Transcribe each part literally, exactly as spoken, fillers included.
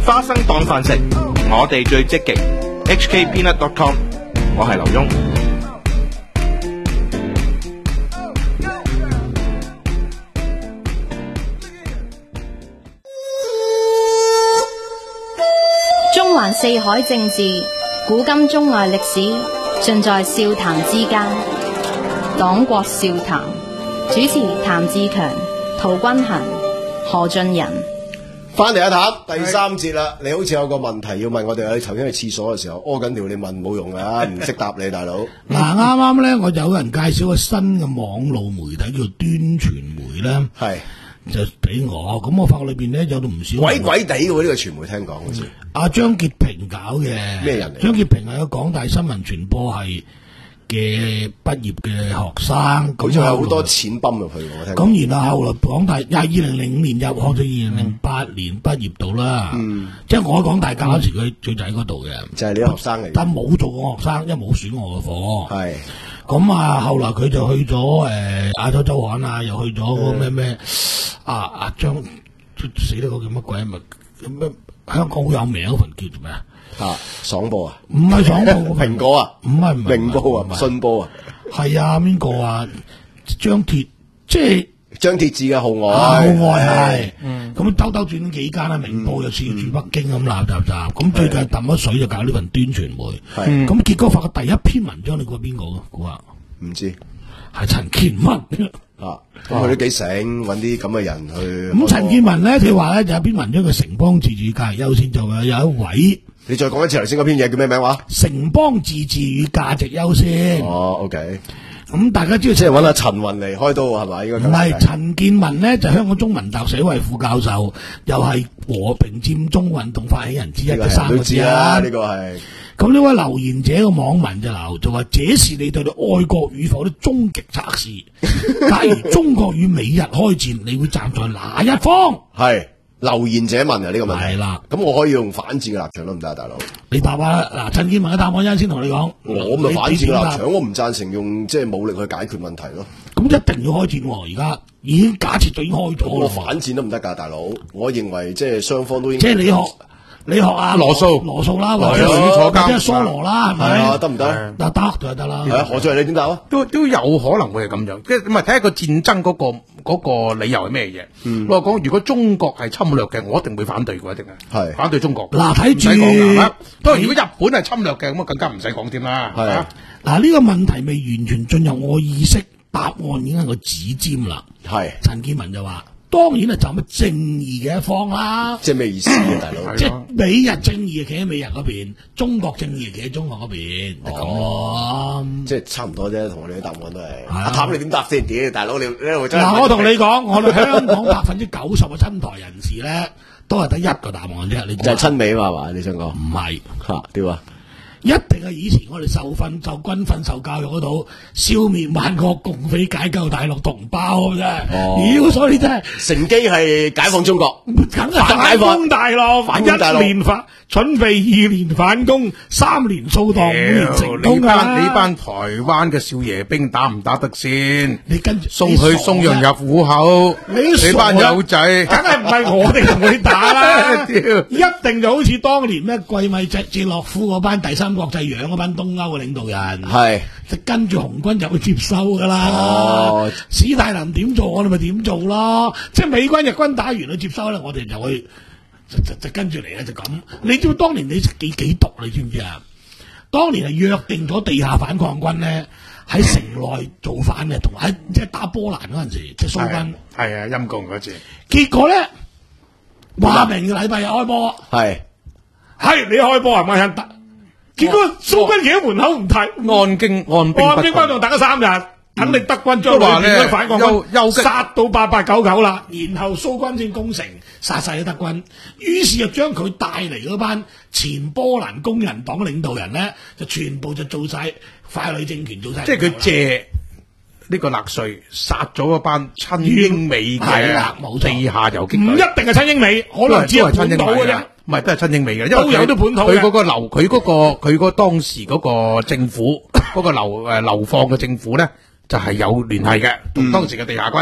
花生當飯食，我哋最積極。H K peanut dot com， 我係劉墉。 中環四海政治，古今中外歷史，盡在笑談之間。黨國笑談，主持譚志強、陶君行、何俊仁。 翻嚟一談第三節啦，你好似有個問題要問我哋，你頭先去廁所嘅時候屙緊尿，你問冇用噶，唔識答你大佬。 嗱，啱啱咧，我有人介紹個新嘅網絡媒體叫端傳媒咧，係就俾我，咁我發覺裏邊咧有到唔少鬼鬼地嘅喎，呢個傳媒聽講好似。 阿張潔平搞嘅咩人嚟？ 張潔平係個港大新聞傳播系嘅畢業嘅學生， 咁就有好多錢泵入去我聽。 咁然後後來港大廿二零零五年入學，咗二零零八年畢業到啦。嗯，即係我喺港大教嗰時，佢最就喺嗰度嘅。就係你學生嚟。但冇做過學生，因為冇選我嘅課。係。咁啊，後來佢就去咗誒亞洲週刊啊，又去咗嗰個咩咩啊啊張死得嗰個叫乜鬼啊？咪咩香港好有名嗰份叫做咩啊？啊，爽報啊？唔係爽報， 蘋果啊？ 唔係唔係明報啊？信報啊？ 係啊，邊個啊？張鐵即係張鐵志嘅號外， 號外係。咁兜兜轉幾間啦，明報又試住北京咁鬧雜雜。咁最近揼咗水就搞呢份端傳媒。係。咁結果發覺第一篇文章你估邊個啊？估下？唔知。係陳建文。 啊，咁佢都幾醒，揾啲咁嘅人去。 咁陳建文咧，佢話咧就有篇文章叫《城邦自治價值優先》，就有有一位。 你再講一次頭先嗰篇嘢叫咩名話？ 城邦自治與價值優先。 哦 ，OK。 咁大家知道， 即係揾阿陳雲嚟開刀係咪？應該唔係陳建文咧，就香港中文大學社會副教授，又係和平佔中運動發起人之一嘅三個字啊。 呢個係。 咁呢位留言者嘅網民就留就話：這是你對你愛國與否的終極測試。假如中國與美日開戰，你會站在哪一方？ 係。留言者問啊，呢個問題係啦， 咁我可以用反戰嘅立場都唔得啊，大佬。 你答啊，嗱，陳建文嘅答案一先同你講， 我咪反戰嘅立場，我唔贊成用即係武力去解決問題咯。 咁一定要開戰喎，而家已經假設就已經開咗。 我反戰都唔得㗎，大佬。我認為即係雙方都應即係你學。你學阿羅素羅素啦，或者坐監，即係蘇羅啦，係咪？ 得唔得？ 嗱，得就得啦。 係啊，何俊，你點答啊？ 都都有可能會係咁樣，即係唔係睇下個戰爭嗰個嗰個理由係咩嘢？嗯，我話講如果中國係侵略嘅，我一定會反對嘅，一定係係反對中國。嗱，睇住係嘛？當然如果日本係侵略嘅，咁啊更加唔使講添啦。係啊， 嗱呢個問題未完全進入我意識，答案已經係個指尖啦。係陳建文就話。當然係站喺正義嘅一方啦， 即係咩意思啊，大佬？ 即係美日正義企喺美日嗰邊，中國正義企喺中國嗰邊，係咁咯。 即係差唔多啫，同我哋啲答案都係。阿譚你點答先？屌，大佬你呢度真係。 嗱，我同你講，我哋香港百分之九十嘅親台人士咧，都係得一個答案啫。你就係親美嘛嘛？你想講？ 唔係嚇點啊？ 一定係以前我哋受訓、受軍訓、受教育嗰度消滅萬國共匪解救大陸同胞啫。妖，所以真係乘機係解放中國， 梗係反攻大陸， 反攻大陸， 一年反準備，二年反攻，三年掃蕩，五年成功啊！你班台灣嘅少爺兵打唔打得先？ 你跟住送佢送羊入虎口，你班友仔， 梗係唔係我哋同佢打啦！一定就好似當年咩桂米哲哲洛夫嗰班第三國際養嗰班東歐嘅領導人，係就跟住紅軍就會接收噶啦。哦，史太林點做，我哋咪點做咯。即係美軍日軍打完去接收咧，我哋就會就就就跟住嚟咧，就咁。你知唔知當年你幾幾毒？你知唔知啊？當年係約定咗地下反抗軍咧喺城內造反嘅，同喺即係打波蘭嗰陣時，即係蘇軍係啊陰公嗰次。 結果咧話明嘅禮拜日開波，係係你開波係咪人打？結果蘇軍企喺門口唔睇， 按經按兵， 按兵不動打咗三日，肯定德軍將裏邊嘅反抗軍殺到八八九九啦，然後蘇軍先攻城，殺晒啲德軍，於是就將佢帶嚟嗰班前波蘭工人黨領導人咧，就全部就做晒傀儡政權，做晒。 即係佢借呢個納粹殺咗嗰班親英美嘅地下游擊隊， 唔一定係親英美，可能只係本土嘅啫。 唔係都係親英美嘅， 因為有啲本土嘅。 佢嗰個流，佢嗰個佢嗰當時嗰個政府嗰個流誒流放嘅政府咧，就係有聯繫嘅，同當時嘅地下軍。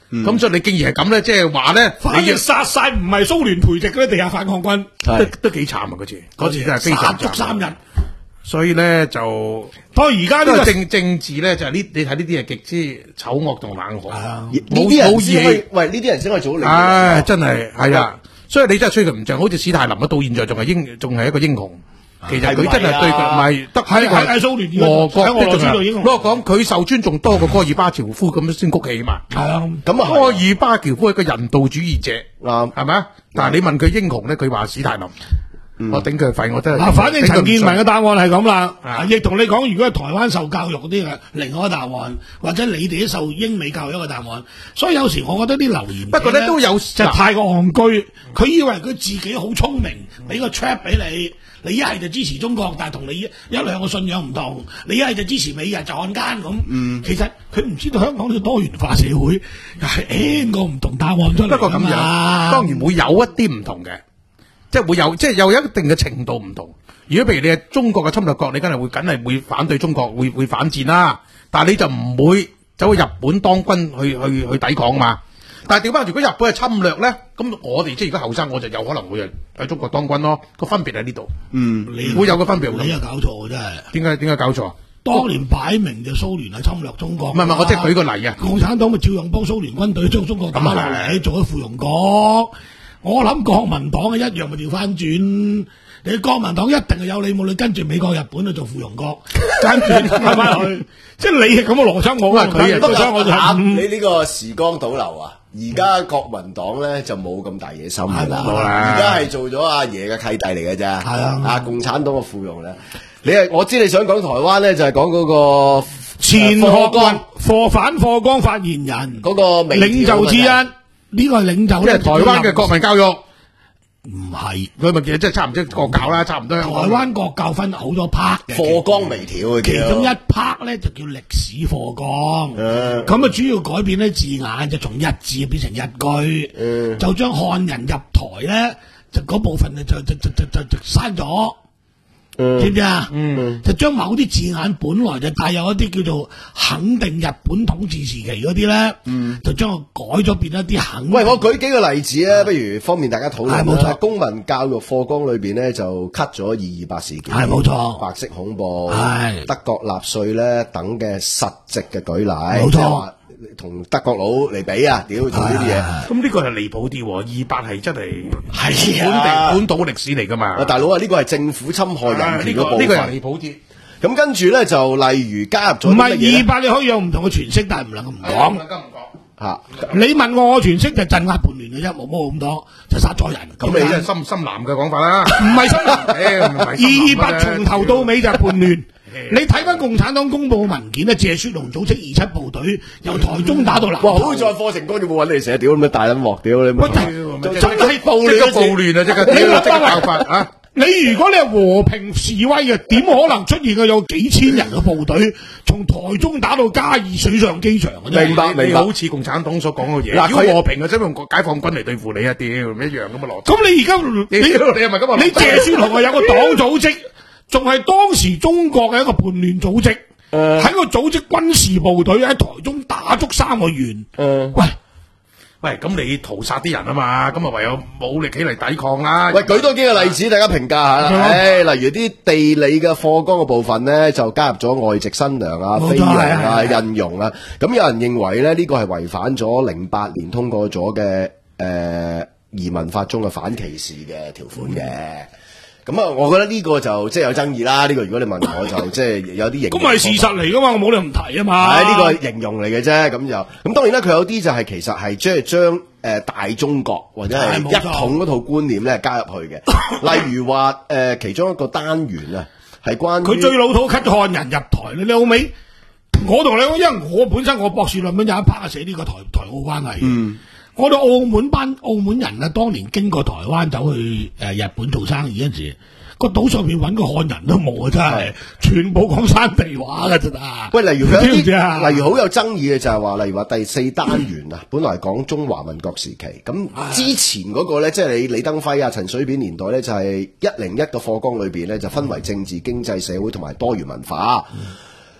咁所以你竟然係咁咧，即係話咧， 反正殺晒唔係蘇聯培植嗰啲地下反抗軍， 都都幾慘啊！嗰次嗰次真係非常殺足三日。 所以咧就， 所以而家呢個政政治咧就係呢，你睇呢啲係極之醜惡同冷酷， 呢啲人先可以，喂呢啲人先可以做到領導。 唉，真係係啊，所以你真係吹佢唔脹，好似史太林啊，到現在仲係英，仲係一個英雄。其實佢真係對佢唔係得喺喺蘇聯俄國喺俄羅斯度英雄。 不過講佢受尊重多過戈爾巴喬夫咁先谷起嘛。 係啊， 咁啊， 戈爾巴喬夫係個人道主義者，啱係咪啊？但係你問佢英雄咧，佢話史太林。我頂佢肺，我真係。嗱， 反正陳健民嘅答案係咁啦，亦同你講，如果係台灣受教育嗰啲嘅另外一個答案，或者你哋都受英美教育一個答案。所以有時我覺得啲留言不過咧都有就太過戇居，佢以為佢自己好聰明，俾個 trap 俾你，你一係就支持中國，但係同你一兩個信仰唔同，你一係就支持美日就漢奸咁。嗯，其實佢唔知道香港呢個多元化社會係 N 個唔同答案出嚟。 不過咁樣，當然會有一啲唔同嘅。即係會有，即係有一定嘅程度唔同。如果譬如你係中國嘅侵略國，你梗係會梗係會反對中國，會會反戰啦。但係你就唔會走去日本當軍去去去抵抗嘛。但係調翻，如果日本係侵略咧，咁我哋即係而家後生，我就有可能會喺中國當軍咯。個分別喺呢度。嗯，你會有個分別。 你又搞錯真係。 點解點解搞錯？ 當年擺明就蘇聯係侵略中國。 唔係唔係，我即係舉個例啊。 共產黨咪照樣幫蘇聯軍隊將中國打落嚟，做咗附庸國。我諗國民黨嘅一樣咪調翻轉，你國民黨一定係有你冇你跟住美國、日本去做附庸國，跟住係咪去？即係你係咁嘅邏輯，我佢亦都想我就你呢個時光倒流啊！而家國民黨咧就冇咁大野心噶啦，而家係做咗阿爺嘅契弟嚟嘅啫。係啊，啊共產黨嘅附庸咧，你係我知你想講台灣咧，就係講嗰個前學運貨反課綱發言人嗰個領袖之一。呢個係領袖， 即係台灣嘅國民教育， 唔係佢咪其實即係差唔多國教啦，差唔多。 台灣國教分好多 part 嘅， 課綱微調， 其中一 part 咧就叫歷史課綱，咁啊主要改變咧字眼，就從一字變成一句，嗯、就將漢人入台咧就嗰部分就就就就就就刪咗。知唔知啊？嗯，就將某啲字眼本來就帶有一啲叫做肯定日本統治時期嗰啲咧，嗯，就將佢改咗變一啲肯。 喂，我舉幾個例子啊，不如方便大家討論。係冇錯，公民教育課綱裏邊咧就 cut 咗二二八事件， 係冇錯， 白色恐怖， 係德國納粹咧等嘅實際嘅舉例， 冇錯。 同德國佬嚟比啊，屌做呢啲嘢， 咁呢個係離譜啲，二八係真係係本地本土歷史嚟噶嘛？ 大佬啊，呢個係政府侵害人權嘅部分， 呢個係離譜啲。 咁跟住咧就例如加入咗， 唔係二八你可以有唔同嘅詮釋，但係唔能夠唔講。 唔能夠唔講吓。 你問我，我詮釋就鎮壓叛亂嘅啫，冇冇咁多，就殺咗人。 咁你真係深深藍嘅講法啦， 唔係深藍，二八從頭到尾就係叛亂。你睇翻共產黨公布文件咧，謝雪龍組織二七部隊由台中打到南。 哇！好在課程綱要冇揾你寫，屌咁樣大撚鑊，屌你！ 喂，真係暴亂， 即刻暴亂啊！即刻，即刻爆發啊！ 你如果你係和平示威嘅，點可能出現嘅有幾千人嘅部隊從台中打到嘉義水上機場？ 明白，明白。 好似共產黨所講嘅嘢，如果和平嘅，即係用解放軍嚟對付你啊！屌，唔一樣咁嘅邏輯。 咁你而家你你係咪咁啊？你謝雪龍係有個黨組織。仲係當時中國嘅一個叛亂組織，喺、呃、個組織軍事部隊喺台中打足三個月。呃、喂喂，咁你屠殺啲人啊嘛，咁啊唯有武力起嚟抵抗啦。 喂，舉多幾個例子，大家評價下啦。誒、哎，例如啲地理嘅課綱嘅部分咧，就加入咗外籍新娘啊、菲傭啊、印傭啊。咁有人認為咧，呢、這個係違反咗零八年通過咗嘅誒移民法中嘅反歧視嘅條款嘅。嗯咁啊，我覺得呢個就即係有爭議啦。呢、這個如果你問我就即係有啲形容。 咁咪事實嚟噶嘛？我冇理由唔提啊嘛。 係呢、這個形容嚟嘅啫。咁就咁當然啦，佢有啲就係其實係即係將誒大中國或者係一統嗰套觀念咧加入去嘅。例如話誒、呃、其中一個單元啊，係關於佢最老土 cut 漢人入台你老味。我同你講，因為我本身我博士論文有一 part 寫呢個台台澳關係。嗯。我哋澳門班澳門人啊，當年經過台灣走去誒日本做生意嗰陣時，個島上面揾個漢人都冇啊！真係全部講山地話㗎真啊！ 喂，例如佢一啲，例如好有爭議嘅就係話，例如話第四單元啊，本來講中華民國時期，咁之前嗰個咧，即係你李登輝啊、陳水扁年代咧，就係一零一個課綱裏邊咧，就分為政治、經濟、社會同埋多元文化。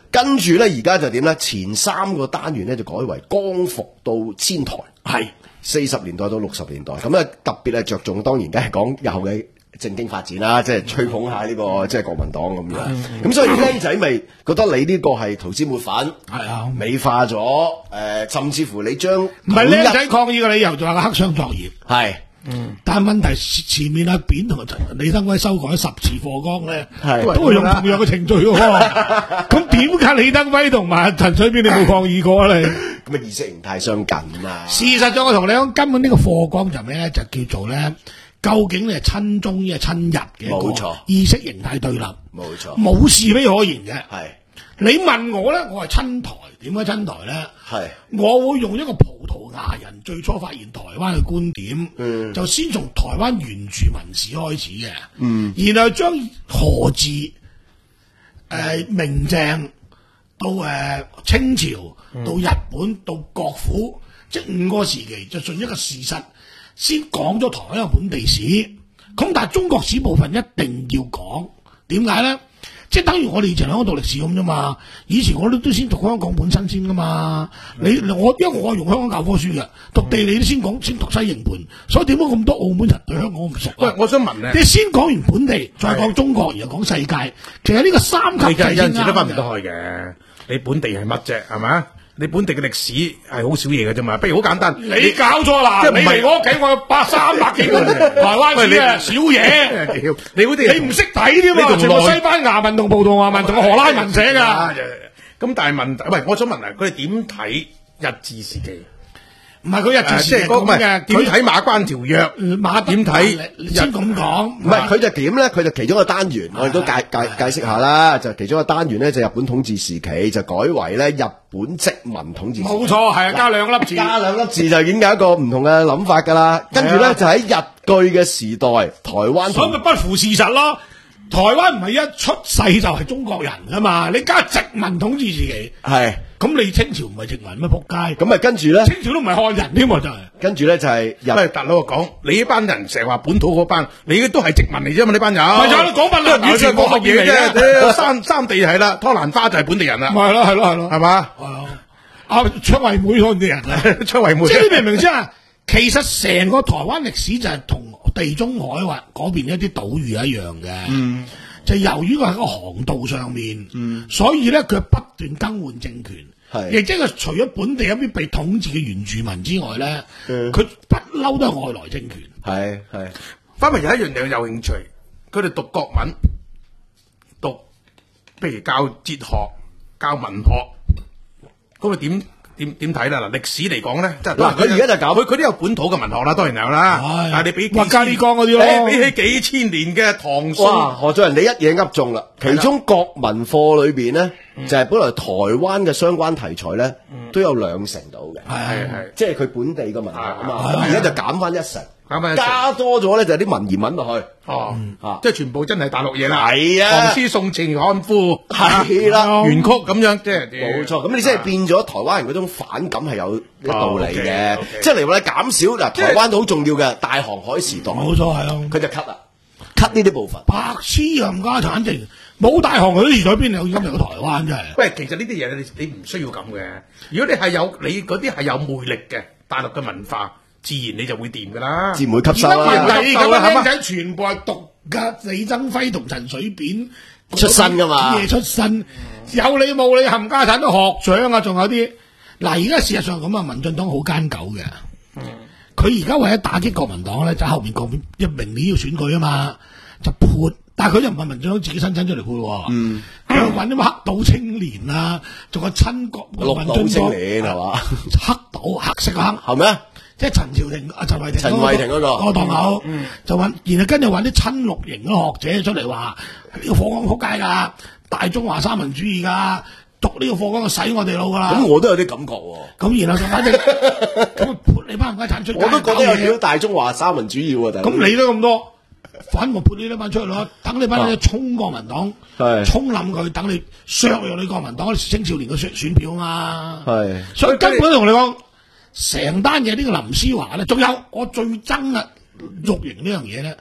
跟住咧而家就點咧？前三個單元咧就改為光復到千台，係四十年代到六十年代，咁啊特別係着重，當然梗係講日後嘅政經發展啦，即係吹捧下呢、這個即係國民黨咁樣。咁、嗯、所以僆仔咪覺得你呢個係塗脂抹粉，係啊，美化咗誒、呃，甚至乎你將唔係僆仔抗議嘅理由就係個黑箱作業，係。嗯，但係問題前面阿扁同李登輝修改十次課綱咧，都係用同樣嘅程序喎。咁點解李登輝同埋陳水扁你冇抗議過咧？ 咁啊意識形態相近啊！ 事實上我同你講，根本呢個課綱就咩咧？就叫做咧，究竟你係親中抑係親日嘅？冇錯，意識形態對立，冇錯，冇是非可言嘅。係你問我咧，我係親台，點解親台咧？係我會用一個葡萄牙人最初發現台灣嘅觀點，嗯，就先從台灣原住民史開始嘅，嗯，然後將荷治、誒、呃、明鄭到誒、呃、清朝到日本到國府，即係五個時期，就順一個事實先講咗台灣嘅本地史。咁但係中國史部分一定要講，點解咧？即係等於我哋以前香港讀歷史咁啫嘛，以前我哋都先讀香港本身先噶嘛。你我因為我係用香港教科書嘅，讀地理都先講先讀西營盤，所以點解咁多澳門人對香港唔熟？ 喂，我想問咧， 你先講完本地，再講中國，然後講世界，其實呢個三級制先啱嘅。都分唔得開嘅，你本地係乜啫？係咪？你本地嘅歷史係好少嘢嘅啫嘛，不如好簡單。 你搞錯啦！你嚟我屋企，我有百三百幾個台灣史嘅少嘢。你好似你唔識睇添嘛？全部西班牙文同葡萄牙文同荷蘭文寫㗎。 咁但係問題，喂，我想問啊，佢哋點睇日治時期？ 唔係佢日治時期咁嘅， 點睇馬關條約？馬點睇？ 先咁講， 唔係佢就點咧？佢就其中一個單元，我哋都解解解釋下啦。就其中一個單元咧，就日本統治時期就改為咧日本殖民統治時期。 冇錯，係啊，加兩粒字， 加兩粒字就已經有一個唔同嘅諗法㗎啦。跟住咧就喺日據嘅時代，台灣所以咪不符事實咯。台灣唔係一出世就係中國人㗎嘛，你加殖民統治時期係。咁你清朝唔係殖民咩？仆街！ 咁咪跟住咧， 清朝都唔係漢人添喎，就係。 跟住咧就係日。 喂，大佬講，你呢班人成日話本土嗰班，你都係殖民嚟啫嘛？呢班人。 咪就係講乜啦？以前講乜嘢啫？三三地係啦，湯蘭花就係本地人啦。 咪係咯，係咯，係咯， 係嘛？ 啊，卓惠妹本地人啊， 卓惠妹。即係你明唔明先啊？其實成個台灣歷史就係同地中海或嗰邊一啲島嶼一樣嘅。嗯。就由於佢喺個航道上面，嗯，所以咧佢不斷更換政權，係，亦即係除咗本地一啲被統治嘅原住民之外咧，佢不嬲都係外來政權， 係係。 反為有一樣嘢有興趣，佢哋讀國文，讀譬如教哲學、教文學，咁啊點？點點睇啦？嗱，歷史嚟講咧，即係嗱，佢而家就搞佢佢都有本土嘅文學啦，當然有啦。但係你比畫家呢江嗰啲咯， 比起幾千年嘅唐宋， 哇！何俊仁你一嘢噏中啦。其中國文課裏邊咧，就係本來台灣嘅相關題材咧，都有兩成到嘅。 係係係， 即係佢本地嘅文學啊嘛。咁而家就減翻一成。加多咗咧就係啲文言文落去，哦， 即係全部真係大陸嘢啦。 係啊， 唐詩宋詞漢賦係啦， 原曲咁樣，即係冇錯。咁你即係變咗台灣人嗰種反感係有一道理嘅，即係嚟話咧減少嗱，台灣好重要嘅大航海時代， 冇錯係啊， 佢就 cut 啦 ，cut 呢啲部分。 白痴冚家產淨冇大航海時代邊有今日嘅台灣真係？ 喂，其實呢啲嘢你你唔需要咁嘅。如果你係有你嗰啲係有魅力嘅大陸嘅文化。自然你就會掂噶啦， 自然會吸收啦。 而家咁嘅僆仔全部係讀嘅李登輝同陳水扁出身噶嘛， 嘢出身，有你冇你冚家產都學長啊，仲有啲嗱。而家事實上咁啊，民進黨好奸狗嘅，佢而家為咗打擊國民黨咧，就後面國民一明年要選舉啊嘛，就潑，但係佢又唔係民進黨自己申請出嚟潑，嗯，佢揾啲黑道青年啊，仲有親國綠島青年係嘛， 黑道黑色嘅黑， 係咩？即係陳朝廷啊，陳慧婷， 陳慧婷嗰個個檔口，嗯、就揾，然後跟住揾啲親綠營嘅學者出嚟話呢個課綱撲街㗎，大中華三民主義㗎，讀呢個課綱就洗我哋腦㗎啦。 咁我都有啲感覺喎。 咁然後就反正咁潑你班冚家鏟出街， 我都覺得有少少大中華三民主義喎。 咁你都咁多，反我潑你呢班出去咯，等你班人衝國民黨，衝冧佢，等你削弱你國民黨青少年嘅選選票嘛。係，所以根本同你講。成單嘢呢個林思華咧，仲有我最憎啊綠營呢樣嘢咧，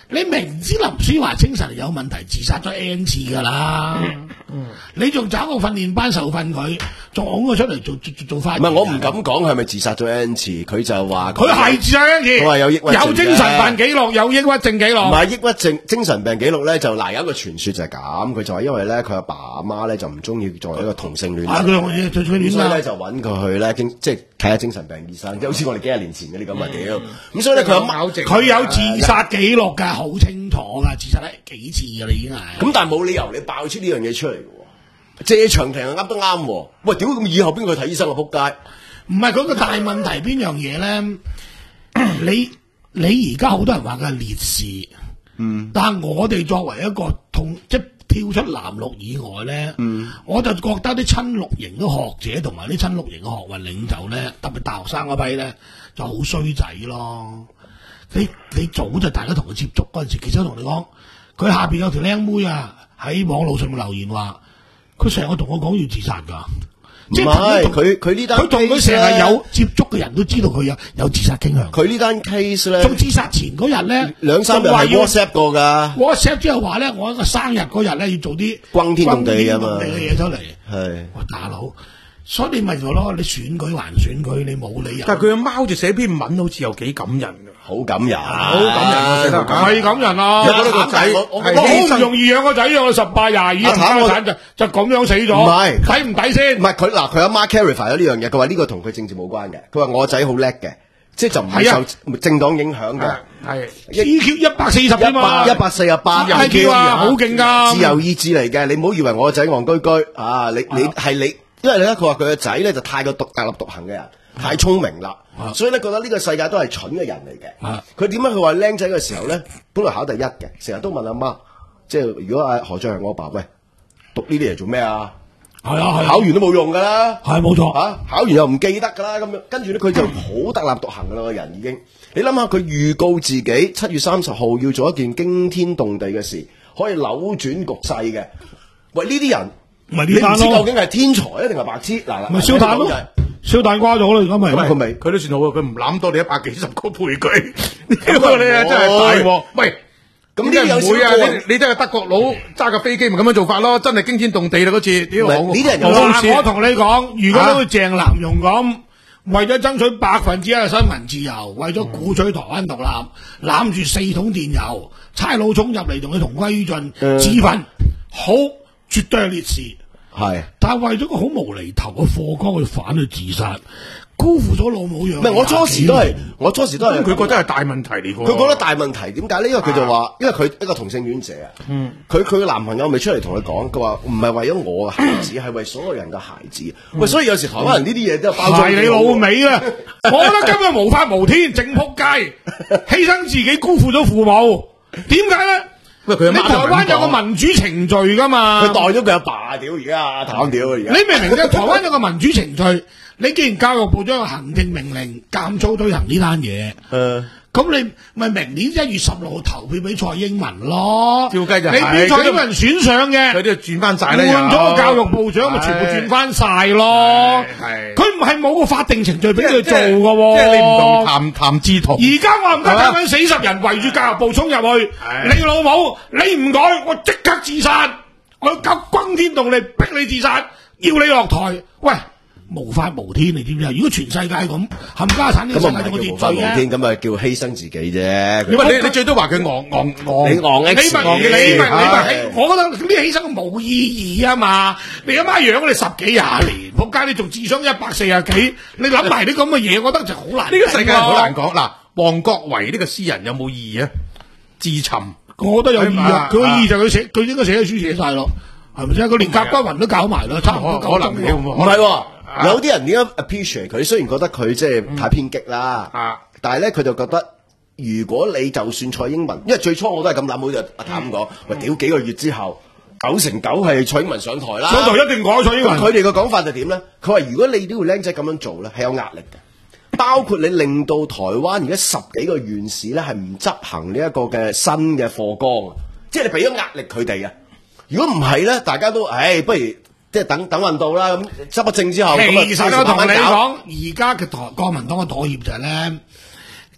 你明知林書華精神有問題，自殺咗 N 次㗎啦。嗯嗯、你仲找個訓練班受訓佢，仲拱佢出嚟做做做翻。 唔係我唔敢講係咪自殺咗 N 次，佢就話佢係自殺 N 次， 佢話有抑鬱症， 有精神病記錄，有抑鬱症記錄。 唔係抑鬱症、精神病記錄咧，就嗱有一個傳說就係咁，佢就話因為咧佢阿爸阿媽咧就唔中意作為一個同性戀者， 啊佢佢戀所以咧就揾佢去咧精即係睇下精神病醫生，即係好似我哋幾廿年前嗰啲咁啊屌！咁所以咧佢阿媽佢有自殺記錄㗎，好清楚㗎，自殺咧幾次㗎啦已經係。 咁但係冇理由你爆出呢樣嘢出嚟嘅喎，謝長廷又噏得啱喎。喂，屌咁以後邊個去睇醫生啊？仆街！ 唔係嗰個大問題邊樣嘢咧？你你而家好多人話佢係烈士，嗯，但係我哋作為一個同即係跳出藍綠以外咧，嗯，我就覺得啲親綠營嘅學者同埋啲親綠營嘅學運領袖咧，特別大學生嗰批咧，就好衰仔咯。你你早就大家同佢接觸嗰陣時，其實我同你講，佢下邊有條靚妹啊，喺網路上面留言話，佢成日同我講要自殺㗎。 唔係佢佢呢單， 佢同佢成日有接觸嘅人都知道佢有有自殺傾向。 佢呢單 case 咧， 仲自殺前嗰日咧， 兩三日係 WhatsApp 過㗎。 WhatsApp 之後話咧，我一個生日嗰日咧要做啲轟天動地㗎嘛嘅嘢出嚟。 係， 我大佬，所以你咪就咯，你選舉還選舉，你冇理由。 但係佢阿貓就寫篇文，好似又幾感人㗎。 好感人， 好感人啊！寫得係感人啊！ 有嗰個仔， 我好唔容易養個仔，養到十八廿二，冚家產就就咁樣死咗。唔係抵唔抵先？ 唔係佢嗱，佢阿媽 clarify 咗呢樣嘢，佢話呢個同佢政治冇關嘅。佢話我仔好叻嘅，即係就唔係受政黨影響嘅。 係 E Q 一百四十啊嘛， 一百四十八 I Q 啊，好勁㗎！ 自由意志嚟嘅，你唔好以為我個仔戇居居啊！你你係你，因為咧佢話佢個仔咧就太過獨特立獨行嘅人。太聰明啦，啊、所以咧覺得呢個世界都係蠢嘅人嚟嘅。佢點解佢話僆仔嘅時候咧，本來考第一嘅，成日都問阿媽，即係如果阿何俊係我阿爸，喂，讀呢啲嚟做咩啊？ 係啊係， 考完都冇用噶啦， 係冇錯嚇，考完又唔記得噶啦，咁樣跟住咧佢就好特立獨行噶啦，個人已經。你諗下佢預告自己七月三十號要做一件驚天動地嘅事，可以扭轉局勢嘅。喂，呢啲人，你唔知究竟係天才啊定係白痴？嗱嗱， 咪燒炭咯。燒蛋瓜咗啦，而家咪咁佢未， 佢都算好啊！佢唔攬多你一百幾十個配佢，屌你啊！真係大鑊！喂，咁呢啲唔會啊！你你真係德國佬揸架飛機咪咁樣做法咯？真係驚天動地啦嗰次！屌呢啲人有我同你講，如果好似鄭南榕咁，為咗爭取百分之一嘅新聞自由，為咗鼓吹台灣獨立，攬住四桶電油，差佬衝入嚟同佢同歸於盡，自焚，好絕對係烈士。 係， 但係為咗個好無厘頭嘅課綱去反去自殺，辜負咗老母養。 唔係我初時都係，我初時都係， 佢覺得係大問題嚟。 佢覺得大問題點解呢？因為佢就話，因為佢一個同性戀者啊，佢佢嘅男朋友未出嚟同佢講，佢話唔係為咗我嘅孩子，係為所有人嘅孩子。喂，所以有時台灣人呢啲嘢都係包裝。 係你老味啊！我覺得今日無法無天，正仆街，犧牲自己，辜負咗父母。點解咧？ 喂，佢你台灣有個民主程序噶嘛？ 佢代咗佢阿爸屌而家，淡屌而家。 你明唔明啫？台灣有個民主程序，你既然教育部長有行政命令監粗推行呢單嘢，誒，咁你咪明年一月十六號投票俾蔡英文咯？ 照計就你俾蔡英文選上嘅， 佢都要轉翻晒啦， 換咗個教育部長咪全部轉翻晒咯？係，佢唔係冇個法定程序俾佢做噶， 即係你唔同譚譚志同。 而家我唔得，咁樣死十人圍住教育部衝入去，你老母你唔改，我即刻自殺，我要搞轟天動地逼你自殺，要你落台，喂！無法無天，你知唔知啊？如果全世界咁冚家產呢個世界我無法無天，咁咪叫犧牲自己啫。 你你你最多話佢昂昂昂， 你昂 X， 你咪你咪你咪，我覺得呢啲犧牲冇意義啊嘛！你阿媽養咗你十幾廿年，仆街你仲智商一百四十幾，你諗埋啲咁嘅嘢，我覺得就好難。 呢個世界好難講。嗱，王國維呢個詩人有冇意義啊？自尋， 我覺得有意義啊！佢個意義就佢寫，佢應該寫咗書寫晒咯，係咪先？佢連甲骨文都搞埋啦，差唔多可能唔係。有啲人點解 appreciate 佢？雖然覺得佢即係太偏激啦，嗯、但係咧佢就覺得，如果你就算蔡英文，因為最初我都係咁諗，好似阿譚咁講，喂、嗯，屌幾個月之後，九成九係蔡英文上台啦， 上台一定改蔡英文。 佢哋嘅講法就點咧？佢話如果你呢個僆仔咁樣做咧，係有壓力嘅，包括你令到台灣而家十幾個縣市咧係唔執行呢一個嘅新嘅課綱，即係你俾咗壓力佢哋啊！如果唔係咧，大家都，唉，不如。即係等等運到啦，咁執咗政之後， 其實我同你講，而家嘅台國民黨嘅妥協就係咧，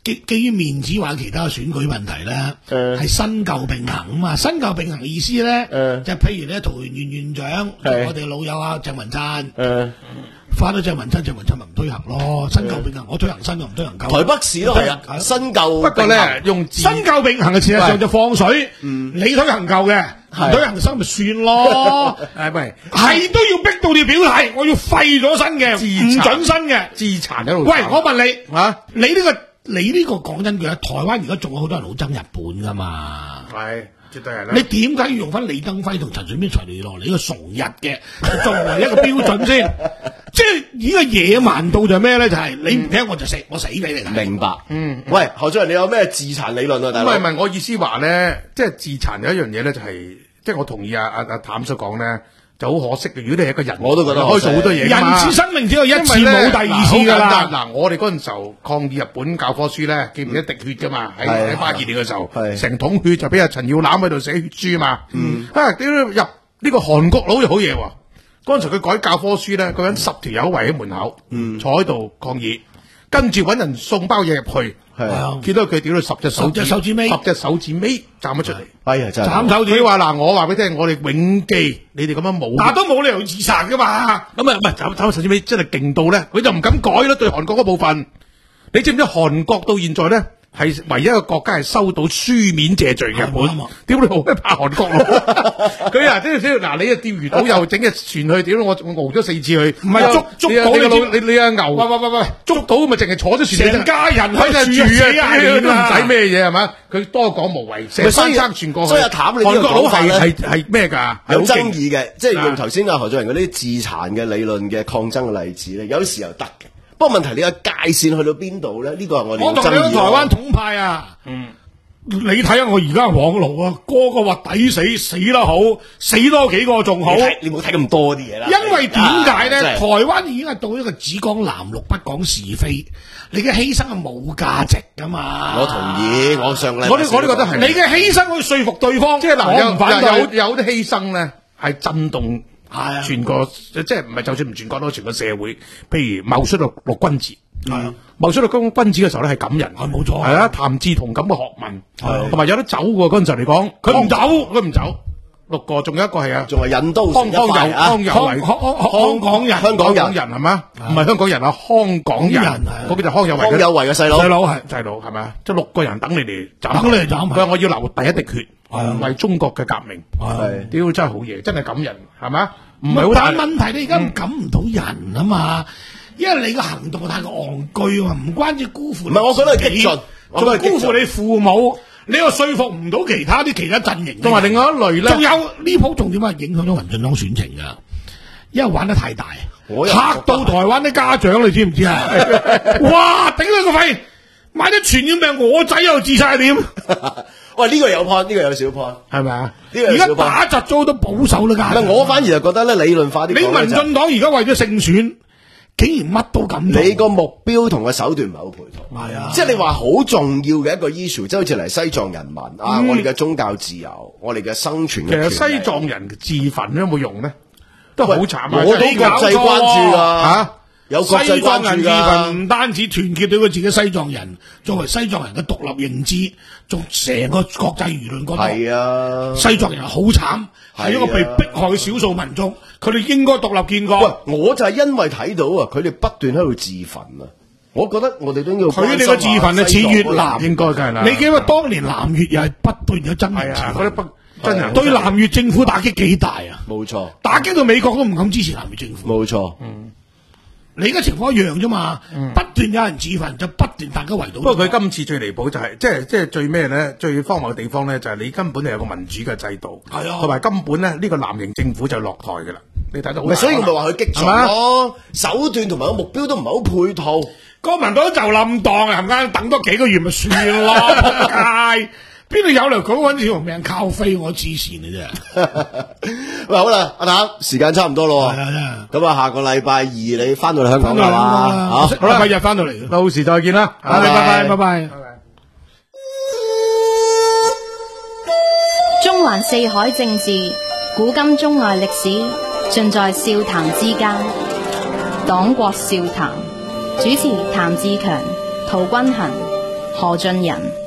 基基於面子或者其他選舉問題咧，係、呃、新舊並行啊嘛。新舊並行嘅意思咧，呃、就譬如咧，桃園縣縣長我哋老友啊鄭文燦，翻到鄭文燦，鄭文燦咪唔推行咯。新舊並行，我推行新，我唔推行舊。台北市都係啊，新舊不過咧用新舊並行嘅事實上就放水，嗯、你推行舊嘅，唔推行新咪算咯。 係咪係都要逼到你表態，我要廢咗新嘅，唔準新嘅， 自殘喺度。 喂，我問你啊，你呢、這個你呢個講真句，台灣而家仲有好多人好憎日本噶嘛？係。絕對係啦！你點解要用翻李登輝同陳水扁隨你落嚟呢個崇日嘅作為一個標準先？即係呢個野蠻到就係咩咧？就係、是、你唔聽我就死，我死俾你睇。 明白。嗯。喂，何俊仁，你有咩自殘理論啊？大佬。 唔係唔係，我意思話咧，即係自殘有一樣嘢咧，就係、是、即係我同意阿阿阿譚所講咧，就好可惜嘅。如果你係一個人， 我都覺得可以做好多嘢。 人次生命只有一次，冇第二次㗎啦。 嗱，我哋嗰陣時候抗議日本教科書咧，記唔記得滴血㗎嘛？喺喺八二年嘅時候，成桶血就俾阿陳耀攬喺度寫血書嘛。嗯。啊，點入呢個韓國佬又好嘢喎？嗰陣時佢改教科書咧，嗰陣十條友圍喺門口，嗯、坐喺度抗議，跟住揾人送包嘢入去。係啊，見到佢屌到十隻手指，十隻手指尾，十隻手指尾斬咗出嚟。哎呀，真係斬手指。佢話嗱，我話俾你聽，我哋永記你哋咁樣冇， 但都冇理由自殺噶嘛。咁啊，唔係斬斬手指尾真係勁到咧，佢就唔敢改啦。對韓國嗰部分，你知唔知韓國到現在咧係唯一一個國家係收到書面謝罪嘅日本？屌你好咩怕韓國咯？佢啊，即係嗱，你啊釣魚島又整隻船去，屌我我熬咗四次去，唔係捉捉到你老你你阿牛，喂喂喂喂，捉到咪淨係坐咗船，成家人喺度住啊，都唔使咩嘢係嘛？佢多講無謂，成山撐船過去。 所以阿譚你呢個講法咧係係咩㗎？ 有爭議嘅，即係用頭先阿何俊仁嗰啲自殘嘅理論嘅抗爭嘅例子咧，有時又得嘅。不過問題你個界線去到邊度咧？呢、這個係我哋我同你講台灣統派啊，嗯，你睇下我而家網路啊，個個話抵死，死得好，死多幾個仲好。 你冇睇咁多啲嘢啦。 因為點解咧？台灣已經係到一個只講藍綠不講是非，你嘅犧牲係冇價值噶嘛。 我同意，我上禮我都我都覺得係。 你嘅犧牲可以說服對方， 即係嗱， 我唔反對有有啲犧牲咧係震動。係全個即係唔係就算唔全國都全個社會，譬如茂出到六君子，係啊，茂出到君君子嘅時候咧係感人，係冇錯，係啊，談志同感嘅學問，係同埋有得走喎。嗰陣時嚟講，佢唔走，佢唔走，六個，仲有一個係啊， 仲係引刀康康有康有為香港人， 香港人人係嘛？唔係香港人啊，康港人，嗰個就康有為， 康有為嘅細佬， 細佬係細佬係咪啊？即係六個人等你哋斬，等你哋斬，佢話我要流第一滴血，為中國嘅革命，係屌真係好嘢，真係感人係嘛？唔係好大問題，你而家感唔到人啊嘛，因為你個行動太過戇居啊嘛，唔關止辜負。 唔係，我覺得係激進， 仲辜負你父母，你又說服唔到其他啲其他陣營。 同埋另外一類咧， 仲有呢鋪重點係影響咗民進黨選情噶，因為玩得太大，嚇到台灣啲家長，你知唔知啊？哇！頂佢個肺，買啲傳染病，我仔又自殺係點？ 喂，呢、這個有 point， 呢個有小 point， 係咪啊？而家打窒咗好多保守啦， 家。我反而就覺得咧，理論化啲。 你民進黨而家為咗勝選，竟然乜都咁做。 你個目標同個手段唔係好配套。係啊，即係你話好重要嘅一個 issue，即係好似嚟西藏人民、嗯、啊，我哋嘅宗教自由，我哋嘅生存嘅權利。 其實西藏人自焚有冇用呢？都好慘啊！ 我都國際關注㗎嚇。有國際關注㗎， 唔單止團結到佢自己西藏人，作為西藏人嘅獨立認知，仲成個國際輿論覺得係啊，西藏人好慘，係一個被迫害嘅少數民族，佢哋應該獨立建國。 喂，我就係因為睇到啊，佢哋不斷喺度自焚啊，我覺得我哋都應該佢哋嘅自焚係似越南， 應該梗係啦。 你記得當年南越又係不斷有爭議， 嗰啲北真人對南越政府打擊幾大啊？ 冇錯， 打擊到美國都唔敢支持南越政府。 冇錯，嗯。 你而家情況一樣啫嘛，嗯、不斷有人自焚，就不斷大家圍堵。 不過佢今次最離譜就係、是，即係即係最咩咧？最荒謬嘅地方咧，就係你根本係有個民主嘅制度，係啊，同埋根本咧呢、這個藍營政府就落台㗎啦。你睇到好， 所以我咪話佢激進咯，手段同埋個目標都唔係好配套。 國民黨就冧檔啊，係咪？等多幾個月咪算咯，仆街。邊度有嚟講揾條命靠飛？我黐線嘅啫。 喂，好啦，阿譚，時間差唔多咯。係啊，咁啊，下個禮拜二你翻到嚟香港啦嘛？好， 好啦，禮拜日翻到嚟， 到時再見啦。 拜拜拜拜拜拜。 中環四海政治，古今中外歷史，盡在笑談之間。黨國笑談，主持譚志強、陶君衡、 何俊仁。